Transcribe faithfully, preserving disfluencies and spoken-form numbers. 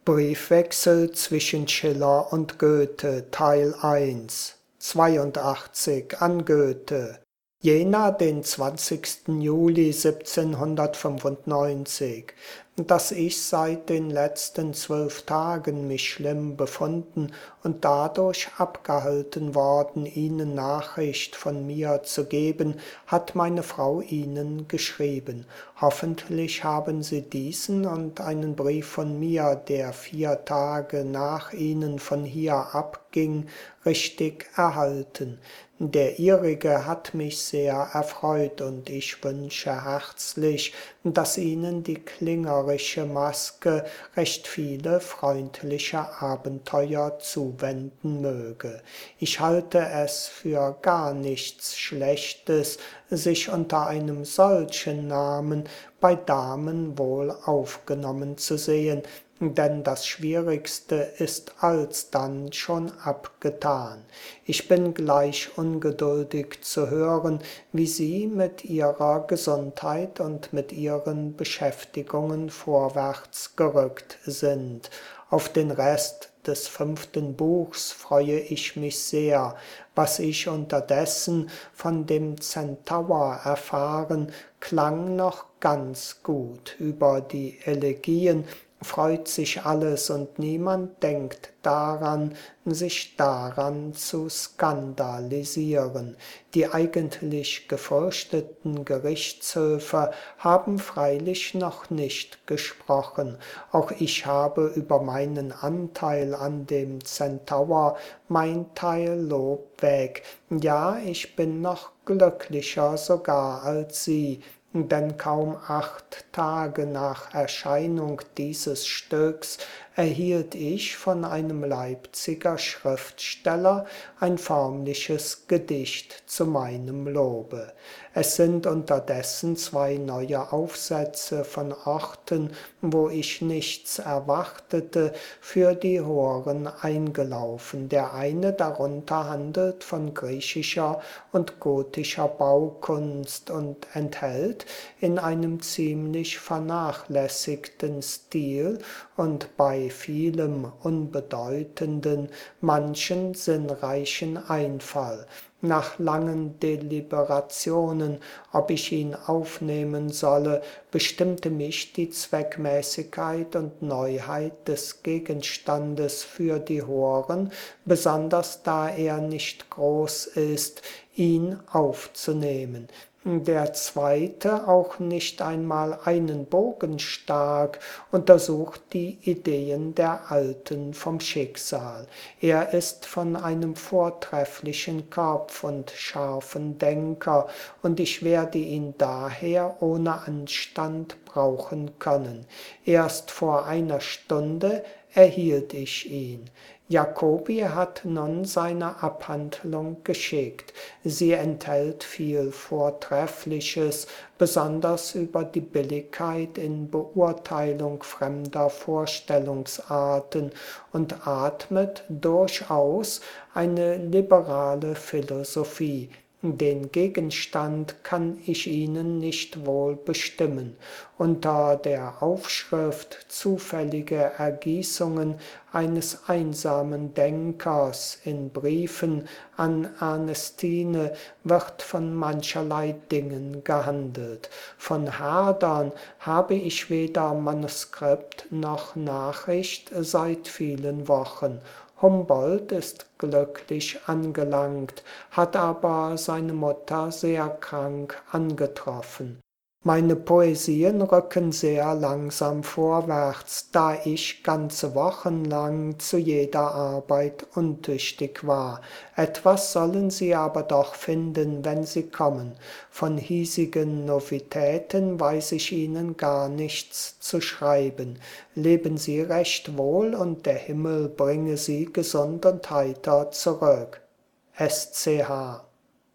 Briefwechsel zwischen Schiller und Goethe, Teil eins, zweiundachtzig an Goethe. Jena, den zwanzigsten Juli siebzehnhundertfünfundneunzig. Dass ich seit den letzten zwölf Tagen mich schlimm befunden und dadurch abgehalten worden, Ihnen Nachricht von mir zu geben, hat meine Frau Ihnen geschrieben. Hoffentlich haben Sie diesen und einen Brief von mir, der vier Tage nach Ihnen von hier abging, richtig erhalten. Der Ihrige hat mich sehr erfreut und ich wünsche herzlich, dass Ihnen die klingerische Maske recht viele freundliche Abenteuer zuwenden möge. Ich halte es für gar nichts Schlechtes, sich unter einem solchen Namen bei Damen wohl aufgenommen zu sehen, denn das Schwierigste ist alsdann schon abgetan. Ich bin gleich ungeduldig zu hören, wie Sie mit Ihrer Gesundheit und mit Ihren Beschäftigungen vorwärts gerückt sind. Auf den Rest des fünften Buchs freue ich mich sehr. Was ich unterdessen von dem Centaur erfahren, klang noch ganz gut. Über die Elegien freut sich alles und niemand denkt daran, sich daran zu skandalisieren. Die eigentlich gefürchteten Gerichtshöfe haben freilich noch nicht gesprochen. Auch ich habe über meinen Anteil an dem Centaur mein Teil Lob weg. Ja, ich bin noch glücklicher sogar als Sie. Denn kaum acht Tage nach Erscheinung dieses Stücks erhielt ich von einem Leipziger Schriftsteller ein förmliches Gedicht zu meinem Lobe. Es sind unterdessen zwei neue Aufsätze von Orten, wo ich nichts erwartete, für die Horen eingelaufen. Der eine darunter handelt von griechischer und gotischer Baukunst und enthält in einem ziemlich vernachlässigten Stil und bei vielem Unbedeutenden manchen sinnreichen Einfall. Nach langen Deliberationen, ob ich ihn aufnehmen solle, bestimmte mich die Zweckmäßigkeit und Neuheit des Gegenstandes für die Horen, besonders da er nicht groß ist, ihn aufzunehmen. Der zweite, auch nicht einmal einen Bogen stark, untersucht die Ideen der Alten vom Schicksal. Er ist von einem vortrefflichen Kopf und scharfen Denker, und ich werde ihn daher ohne Anstand brauchen können. Erst vor einer Stunde erhielt ich ihn. Jacobi hat nun seine Abhandlung geschickt. Sie enthält viel Vortreffliches, besonders über die Billigkeit in Beurteilung fremder Vorstellungsarten und atmet durchaus eine liberale Philosophie. Den Gegenstand kann ich Ihnen nicht wohl bestimmen. Unter der Aufschrift Zufällige Ergießungen eines einsamen Denkers in Briefen an Ernestine wird von mancherlei Dingen gehandelt. Von Herdern habe ich weder Manuskript noch Nachricht seit vielen Wochen. Humboldt ist glücklich angelangt, hat aber seine Mutter sehr krank angetroffen. Meine Poesien rücken sehr langsam vorwärts, da ich ganze Wochen lang zu jeder Arbeit untüchtig war. Etwas sollen Sie aber doch finden, wenn Sie kommen. Von hiesigen Novitäten weiß ich Ihnen gar nichts zu schreiben. Leben Sie recht wohl und der Himmel bringe Sie gesund und heiter zurück. S C H